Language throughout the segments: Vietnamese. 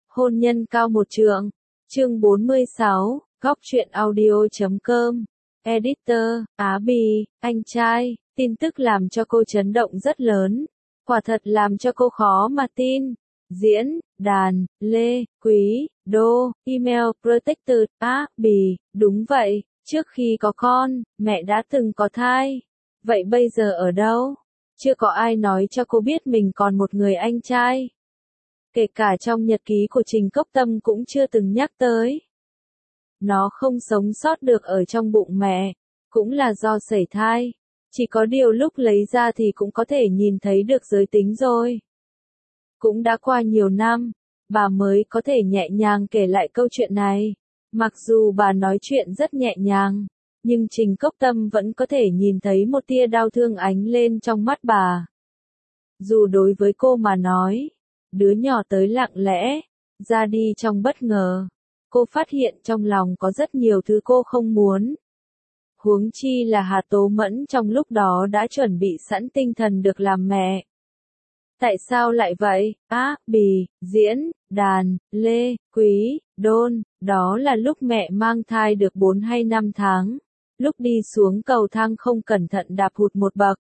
Hôn nhân cao một trượng. Chương 46, góc truyện audio.com. Editor, Á Bì, anh trai, tin tức làm cho cô chấn động rất lớn. Quả thật làm cho cô khó mà tin. Diễn, đàn, Lê, Quý, Đô, email protected, Á Bì, đúng vậy, trước khi có con, mẹ đã từng có thai. Vậy bây giờ ở đâu? Chưa có ai nói cho cô biết mình còn một người anh trai. Kể cả trong nhật ký của Trình Cốc Tâm cũng chưa từng nhắc tới. Nó không sống sót được ở trong bụng mẹ, cũng là do sẩy thai. Chỉ có điều lúc lấy ra thì cũng có thể nhìn thấy được giới tính rồi. Cũng đã qua nhiều năm, bà mới có thể nhẹ nhàng kể lại câu chuyện này. Mặc dù bà nói chuyện rất nhẹ nhàng, nhưng Trình Cốc Tâm vẫn có thể nhìn thấy một tia đau thương ánh lên trong mắt bà. Dù đối với cô mà nói, đứa nhỏ tới lặng lẽ, ra đi trong bất ngờ. Cô phát hiện trong lòng có rất nhiều thứ cô không muốn. Huống chi là Hà Tố Mẫn trong lúc đó đã chuẩn bị sẵn tinh thần được làm mẹ. Tại sao lại vậy? Á Bì, Diễn, Đàn, Lê, Quý, Đôn, đó là lúc mẹ mang thai được 4 hay 5 tháng. Lúc đi xuống cầu thang không cẩn thận đạp hụt một bậc,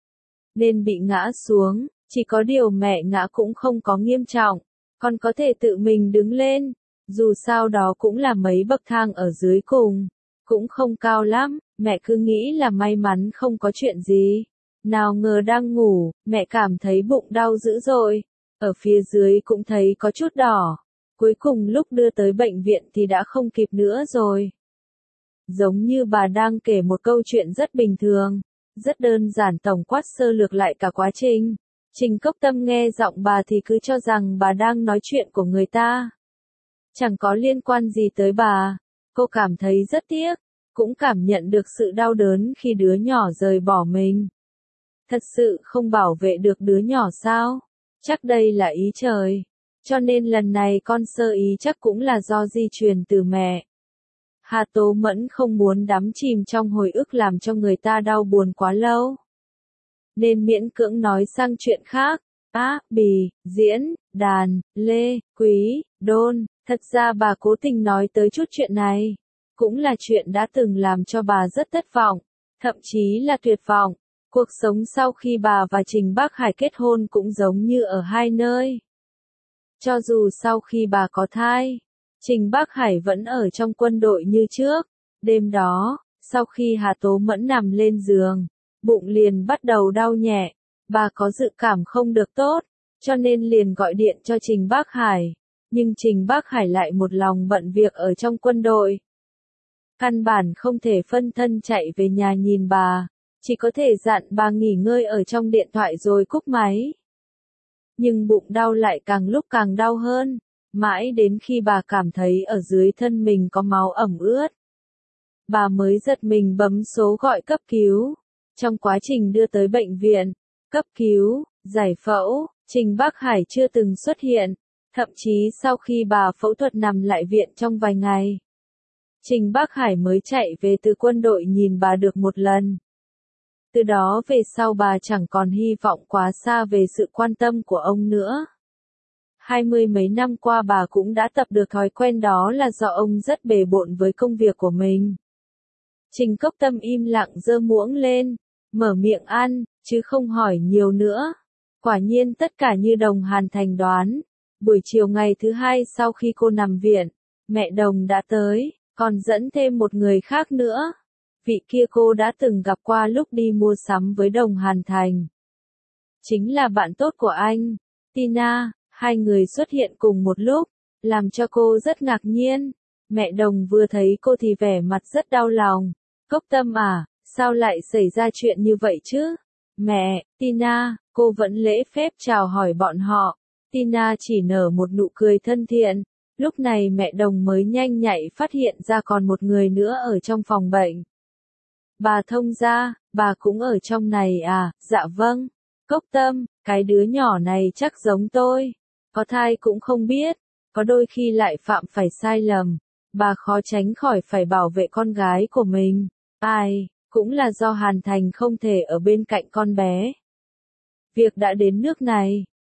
nên bị ngã xuống, chỉ có điều mẹ ngã cũng không có nghiêm trọng, còn có thể tự mình đứng lên. Dù sao đó cũng là mấy bậc thang ở dưới cùng, cũng không cao lắm, mẹ cứ nghĩ là may mắn không có chuyện gì. Nào ngờ đang ngủ, mẹ cảm thấy bụng đau dữ dội, ở phía dưới cũng thấy có chút đỏ. Cuối cùng lúc đưa tới bệnh viện thì đã không kịp nữa rồi. Giống như bà đang kể một câu chuyện rất bình thường, rất đơn giản tổng quát sơ lược lại cả quá trình. Trình Cốc Tâm nghe giọng bà thì cứ cho rằng bà đang nói chuyện của người ta. Chẳng có liên quan gì tới bà. Cô cảm thấy rất tiếc, cũng cảm nhận được sự đau đớn khi đứa nhỏ rời bỏ mình. Thật sự không bảo vệ được đứa nhỏ sao? Chắc đây là ý trời. Cho nên lần này con sơ ý chắc cũng là do di truyền từ mẹ. Hà Tố Mẫn không muốn đắm chìm trong hồi ức làm cho người ta đau buồn quá lâu, nên miễn cưỡng nói sang chuyện khác. Á Bì, Diễn, Đàn, Lê, Quý, Đôn, thật ra bà cố tình nói tới chút chuyện này. Cũng là chuyện đã từng làm cho bà rất thất vọng, thậm chí là tuyệt vọng. Cuộc sống sau khi bà và Trình Bắc Hải kết hôn cũng giống như ở hai nơi. Cho dù sau khi bà có thai, Trình Bắc Hải vẫn ở trong quân đội như trước. Đêm đó, sau khi Hà Tố Mẫn nằm lên giường, bụng liền bắt đầu đau nhẹ. Bà có dự cảm không được tốt, cho nên liền gọi điện cho Trình Bắc Hải. Nhưng Trình Bắc Hải lại một lòng bận việc ở trong quân đội. Căn bản không thể phân thân chạy về nhà nhìn bà, chỉ có thể dặn bà nghỉ ngơi ở trong điện thoại rồi cúp máy. Nhưng bụng đau lại càng lúc càng đau hơn, mãi đến khi bà cảm thấy ở dưới thân mình có máu ẩm ướt. Bà mới giật mình bấm số gọi cấp cứu. Trong quá trình đưa tới bệnh viện, cấp cứu, giải phẫu, Trình Bắc Hải chưa từng xuất hiện, thậm chí sau khi bà phẫu thuật nằm lại viện trong vài ngày, Trình Bắc Hải mới chạy về từ quân đội nhìn bà được một lần. Từ đó về sau bà chẳng còn hy vọng quá xa về sự quan tâm của ông nữa. 20 mấy năm qua bà cũng đã tập được thói quen đó là do ông rất bề bộn với công việc của mình. Trình Cốc Tâm im lặng giơ muỗng lên, mở miệng ăn, chứ không hỏi nhiều nữa. Quả nhiên tất cả như Đồng Hàn Thành đoán. Buổi chiều ngày thứ hai sau khi cô nằm viện, mẹ Đồng đã tới, còn dẫn thêm một người khác nữa. Vị kia cô đã từng gặp qua lúc đi mua sắm với Đồng Hàn Thành. Chính là bạn tốt của anh, Tina. Hai người xuất hiện cùng một lúc, làm cho cô rất ngạc nhiên. Mẹ Đồng vừa thấy cô thì vẻ mặt rất đau lòng. Cốc Tâm à, sao lại xảy ra chuyện như vậy chứ? Mẹ, Tina, cô vẫn lễ phép chào hỏi bọn họ. Tina chỉ nở một nụ cười thân thiện. Lúc này mẹ Đồng mới nhanh nhạy phát hiện ra còn một người nữa ở trong phòng bệnh. Bà thông gia, bà cũng ở trong này à? Dạ vâng. Cốc Tâm, cái đứa nhỏ này chắc giống tôi. Có thai cũng không biết, có đôi khi lại phạm phải sai lầm. Bà khó tránh khỏi phải bảo vệ con gái của mình. Ai, cũng là do Hàn Thành không thể ở bên cạnh con bé. Việc đã đến nước này,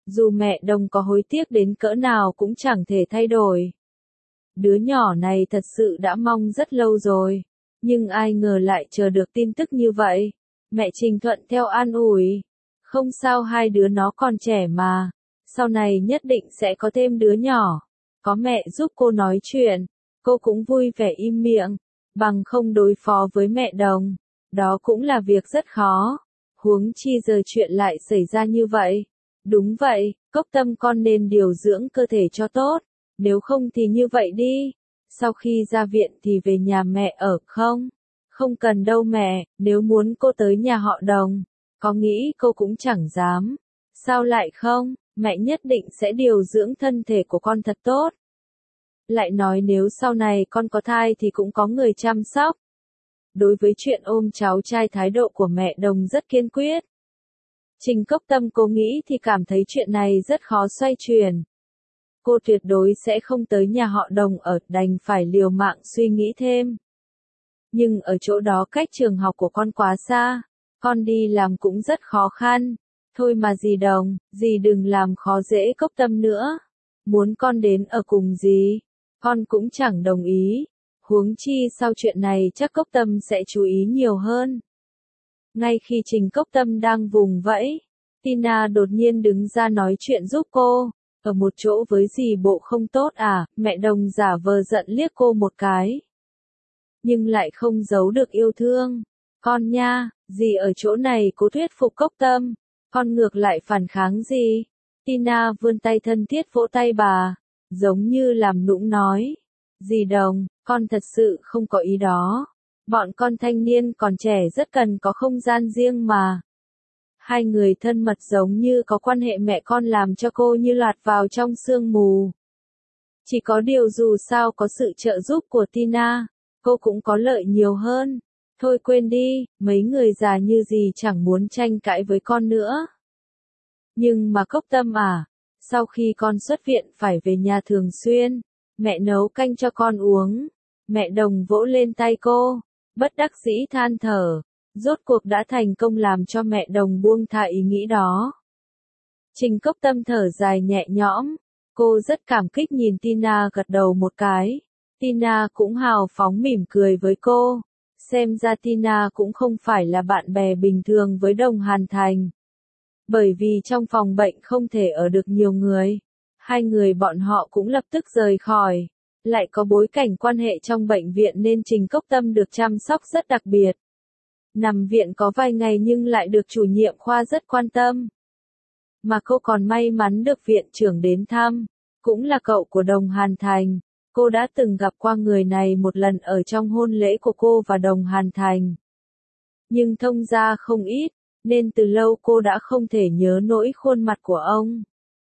Dù mẹ Đồng có hối tiếc đến cỡ nào cũng chẳng thể thay đổi. Đứa nhỏ này thật sự đã mong rất lâu rồi, nhưng ai ngờ lại chờ được tin tức như vậy. Mẹ Trình thuận theo an ủi, không sao, hai đứa nó còn trẻ mà, sau này nhất định sẽ có thêm đứa nhỏ. Có mẹ giúp cô nói chuyện, cô cũng vui vẻ im miệng, bằng không đối phó với mẹ Đồng, đó cũng là việc rất khó. Huống chi giờ chuyện lại xảy ra như vậy. Đúng vậy, Cốc Tâm con nên điều dưỡng cơ thể cho tốt, nếu không thì như vậy đi. Sau khi ra viện thì về nhà mẹ ở không? Không cần đâu mẹ, nếu muốn cô tới nhà họ Đồng, có nghĩ cô cũng chẳng dám. Sao lại không, mẹ nhất định sẽ điều dưỡng thân thể của con thật tốt. Lại nói nếu sau này con có thai thì cũng có người chăm sóc. Đối với chuyện ôm cháu trai thái độ của mẹ Đồng rất kiên quyết. Trình Cốc Tâm cố nghĩ thì cảm thấy chuyện này rất khó xoay chuyển. Cô tuyệt đối sẽ không tới nhà họ Đồng ở, đành phải liều mạng suy nghĩ thêm. Nhưng ở chỗ đó cách trường học của con quá xa, con đi làm cũng rất khó khăn. Thôi mà dì Đồng, dì đừng làm khó dễ Cốc Tâm nữa. Muốn con đến ở cùng dì, con cũng chẳng đồng ý. Huống chi sau chuyện này chắc Cốc Tâm sẽ chú ý nhiều hơn. Ngay khi Trình Cốc Tâm đang vùng vẫy, Tina đột nhiên đứng ra nói chuyện giúp cô. Ở một chỗ với dì bộ không tốt à, mẹ Đồng giả vờ giận liếc cô một cái. Nhưng lại không giấu được yêu thương. Con nha, dì ở chỗ này cố thuyết phục Cốc Tâm, con ngược lại phản kháng gì? Tina vươn tay thân thiết vỗ tay bà, giống như làm nũng nói. Dì Đồng, con thật sự không có ý đó. Bọn con thanh niên còn trẻ rất cần có không gian riêng mà. Hai người thân mật giống như có quan hệ mẹ con làm cho cô như lọt vào trong sương mù. Chỉ có điều dù sao có sự trợ giúp của Tina, cô cũng có lợi nhiều hơn. Thôi quên đi, mấy người già như gì chẳng muốn tranh cãi với con nữa. Nhưng mà Cốc Tâm à, sau khi con xuất viện phải về nhà thường xuyên, mẹ nấu canh cho con uống. Mẹ Đồng vỗ lên tay cô, bất đắc dĩ than thở, rốt cuộc đã thành công làm cho mẹ Đồng buông thả ý nghĩ đó. Trình Cốc Tâm thở dài nhẹ nhõm, cô rất cảm kích nhìn Tina gật đầu một cái. Tina cũng hào phóng mỉm cười với cô, xem ra Tina cũng không phải là bạn bè bình thường với Đồng Hàn Thành. Bởi vì trong phòng bệnh không thể ở được nhiều người, hai người bọn họ cũng lập tức rời khỏi. Lại có bối cảnh quan hệ trong bệnh viện nên Trình Cốc Tâm được chăm sóc rất đặc biệt. Nằm viện có vài ngày nhưng lại được chủ nhiệm khoa rất quan tâm. Mà cô còn may mắn được viện trưởng đến thăm, cũng là cậu của Đồng Hàn Thành. Cô đã từng gặp qua người này một lần ở trong hôn lễ của cô và Đồng Hàn Thành. Nhưng thông gia không ít, nên từ lâu cô đã không thể nhớ nổi khuôn mặt của ông.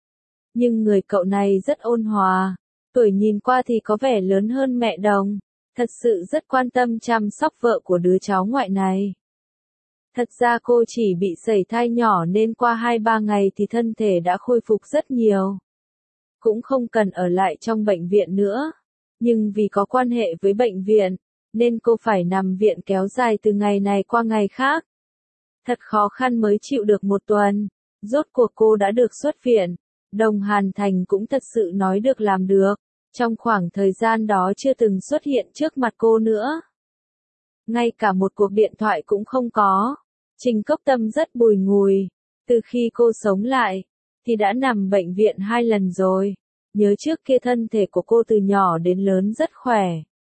Nhưng người cậu này rất ôn hòa, tuổi nhìn qua thì có vẻ lớn hơn mẹ Đồng, thật sự rất quan tâm chăm sóc vợ của đứa cháu ngoại này. Thật ra cô chỉ bị sẩy thai nhỏ nên qua 2-3 ngày thì thân thể đã khôi phục rất nhiều. Cũng không cần ở lại trong bệnh viện nữa. Nhưng vì có quan hệ với bệnh viện, nên cô phải nằm viện kéo dài từ ngày này qua ngày khác. Thật khó khăn mới chịu được một tuần. Rốt cuộc cô đã được xuất viện. Đồng Hàn Thành cũng thật sự nói được làm được. Trong khoảng thời gian đó chưa từng xuất hiện trước mặt cô nữa. Ngay cả một cuộc điện thoại cũng không có. Trình Cốc Tâm rất bùi ngùi. Từ khi cô sống lại, thì đã nằm bệnh viện 2 lần rồi. Nhớ trước kia thân thể của cô từ nhỏ đến lớn rất khỏe.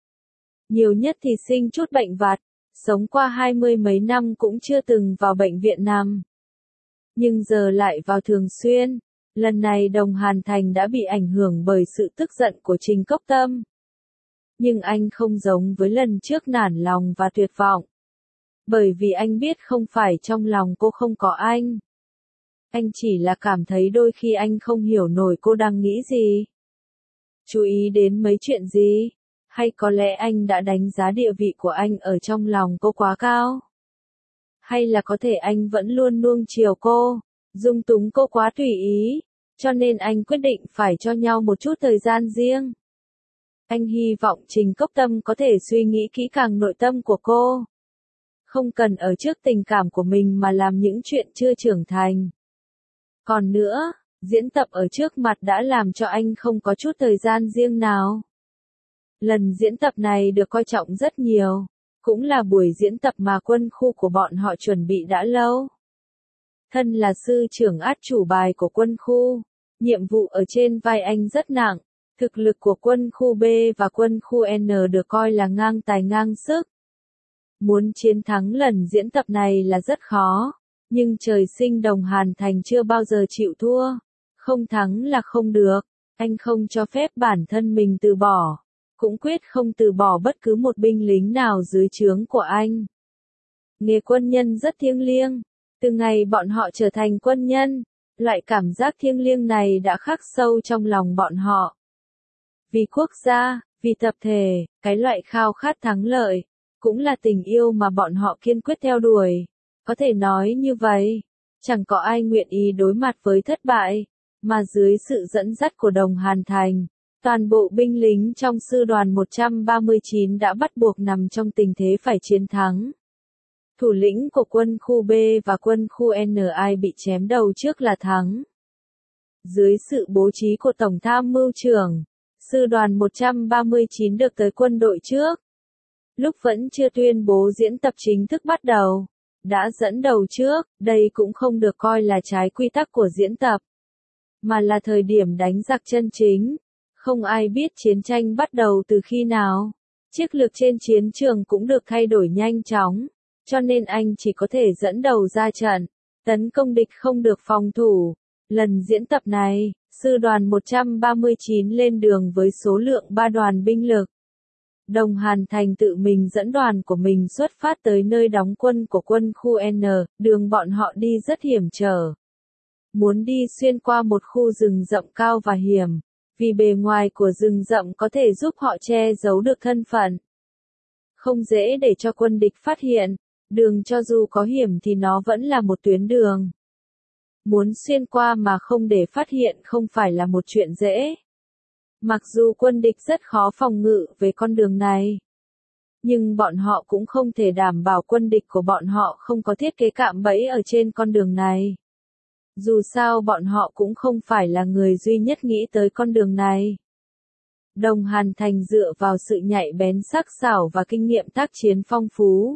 Nhiều nhất thì sinh chút bệnh vặt, sống qua 20 mấy năm cũng chưa từng vào bệnh viện nằm. Nhưng giờ lại vào thường xuyên. Lần này Đồng Hàn Thành đã bị ảnh hưởng bởi sự tức giận của Trình Cốc Tâm. Nhưng anh không giống với lần trước nản lòng và tuyệt vọng. Bởi vì anh biết không phải trong lòng cô không có anh. Anh chỉ là cảm thấy đôi khi anh không hiểu nổi cô đang nghĩ gì. Chú ý đến mấy chuyện gì? Hay có lẽ anh đã đánh giá địa vị của anh ở trong lòng cô quá cao? Hay là có thể anh vẫn luôn nuông chiều cô, dung túng cô quá tùy ý, cho nên anh quyết định phải cho nhau một chút thời gian riêng. Anh hy vọng Trình Cốc Tâm có thể suy nghĩ kỹ càng nội tâm của cô. Không cần ở trước tình cảm của mình mà làm những chuyện chưa trưởng thành. Còn nữa, Diễn tập ở trước mặt đã làm cho anh không có chút thời gian riêng nào. Lần diễn tập này được coi trọng rất nhiều, cũng là buổi diễn tập mà quân khu của bọn họ chuẩn bị đã lâu. Thân là sư trưởng át chủ bài của quân khu, nhiệm vụ ở trên vai anh rất nặng, thực lực của quân khu B và quân khu N được coi là ngang tài ngang sức. Muốn chiến thắng lần diễn tập này là rất khó, nhưng trời sinh Đồng Hàn Thành chưa bao giờ chịu thua, không thắng là không được, anh không cho phép bản thân mình từ bỏ, cũng quyết không từ bỏ bất cứ một binh lính nào dưới trướng của anh. Nghề quân nhân rất thiêng liêng, từ ngày bọn họ trở thành quân nhân, loại cảm giác thiêng liêng này đã khắc sâu trong lòng bọn họ. Vì quốc gia, vì tập thể, cái loại khao khát thắng lợi, cũng là tình yêu mà bọn họ kiên quyết theo đuổi. Có thể nói như vậy, chẳng có ai nguyện ý đối mặt với thất bại, mà dưới sự dẫn dắt của Đồng Hàn Thành, toàn bộ binh lính trong sư đoàn 139 đã bắt buộc nằm trong tình thế phải chiến thắng. Thủ lĩnh của quân khu B và quân khu N ai bị chém đầu trước là thắng. Dưới sự bố trí của Tổng tham mưu trưởng, sư đoàn 139 được tới quân đội trước. Lúc vẫn chưa tuyên bố diễn tập chính thức bắt đầu, đã dẫn đầu trước, đây cũng không được coi là trái quy tắc của diễn tập, mà là thời điểm đánh giặc chân chính. Không ai biết chiến tranh bắt đầu từ khi nào. Chiến lược trên chiến trường cũng được thay đổi nhanh chóng, cho nên anh chỉ có thể dẫn đầu ra trận, tấn công địch không được phòng thủ. Lần diễn tập này, sư đoàn 139 lên đường với số lượng 3 đoàn binh lực. Đồng Hàn Thành tự mình dẫn đoàn của mình xuất phát tới nơi đóng quân của quân khu N, đường bọn họ đi rất hiểm trở. Muốn đi xuyên qua một khu rừng rậm cao và hiểm, vì bề ngoài của rừng rậm có thể giúp họ che giấu được thân phận. Không dễ để cho quân địch phát hiện, đường cho dù có hiểm thì nó vẫn là một tuyến đường. Muốn xuyên qua mà không để phát hiện không phải là một chuyện dễ. Mặc dù quân địch rất khó phòng ngự về con đường này, nhưng bọn họ cũng không thể đảm bảo quân địch của bọn họ không có thiết kế cạm bẫy ở trên con đường này. Dù sao bọn họ cũng không phải là người duy nhất nghĩ tới con đường này. Đồng Hàn Thành dựa vào sự nhạy bén sắc sảo và kinh nghiệm tác chiến phong phú,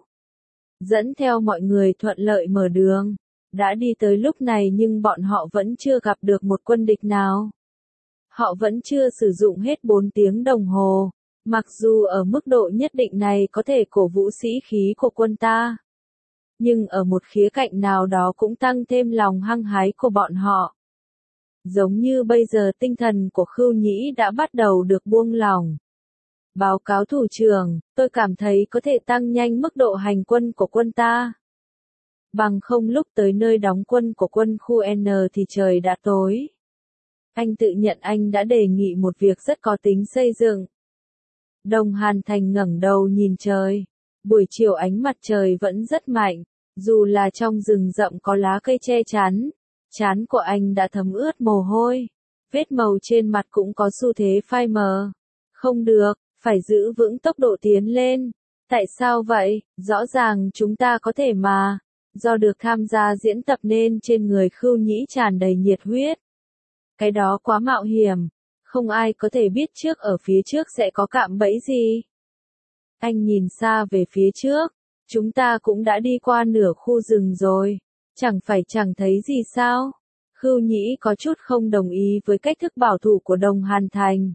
dẫn theo mọi người thuận lợi mở đường. Đã đi tới lúc này nhưng bọn họ vẫn chưa gặp được một quân địch nào. Họ vẫn chưa sử dụng hết 4 tiếng đồng hồ, mặc dù ở mức độ nhất định này có thể cổ vũ sĩ khí của quân ta. Nhưng ở một khía cạnh nào đó cũng tăng thêm lòng hăng hái của bọn họ. Giống như bây giờ tinh thần của Khưu Nhĩ đã bắt đầu được buông lỏng. Báo cáo thủ trưởng, tôi cảm thấy có thể tăng nhanh mức độ hành quân của quân ta. Bằng không lúc tới nơi đóng quân của quân khu N thì trời đã tối. Anh tự nhận anh đã đề nghị một việc rất có tính xây dựng. Đồng Hàn Thành ngẩng đầu nhìn trời. Buổi chiều ánh mặt trời vẫn rất mạnh, dù là trong rừng rậm có lá cây che chắn. Trán của anh đã thấm ướt mồ hôi. Vết màu trên mặt cũng có xu thế phai mờ. Không được, phải giữ vững tốc độ tiến lên. Tại sao vậy? Rõ ràng chúng ta có thể mà. Do được tham gia diễn tập nên trên người Khưu Nhĩ tràn đầy nhiệt huyết. Cái đó quá mạo hiểm, không ai có thể biết trước ở phía trước sẽ có cạm bẫy gì. Anh nhìn xa về phía trước, chúng ta cũng đã đi qua nửa khu rừng rồi, chẳng phải chẳng thấy gì sao? Khưu Nhĩ có chút không đồng ý với cách thức bảo thủ của Đồng Hàn Thành.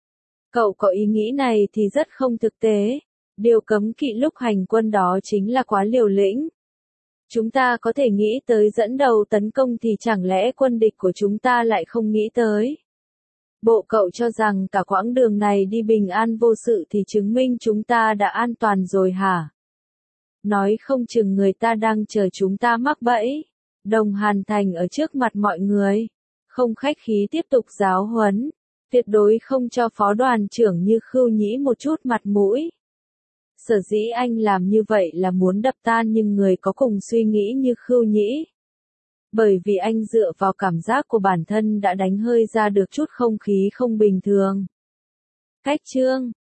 Cậu có ý nghĩ này thì rất không thực tế, điều cấm kỵ lúc hành quân đó chính là quá liều lĩnh. Chúng ta có thể nghĩ tới dẫn đầu tấn công thì chẳng lẽ quân địch của chúng ta lại không nghĩ tới. Bộ cậu cho rằng cả quãng đường này đi bình an vô sự thì chứng minh chúng ta đã an toàn rồi hả? Nói không chừng người ta đang chờ chúng ta mắc bẫy. Đồng Hàn Thành ở trước mặt mọi người, không khách khí tiếp tục giáo huấn, tuyệt đối không cho phó đoàn trưởng như Khưu Nhĩ một chút mặt mũi. Sở dĩ anh làm như vậy là muốn đập tan những người có cùng suy nghĩ như Khưu Nhĩ. Bởi vì anh dựa vào cảm giác của bản thân đã đánh hơi ra được chút không khí không bình thường. Cách chương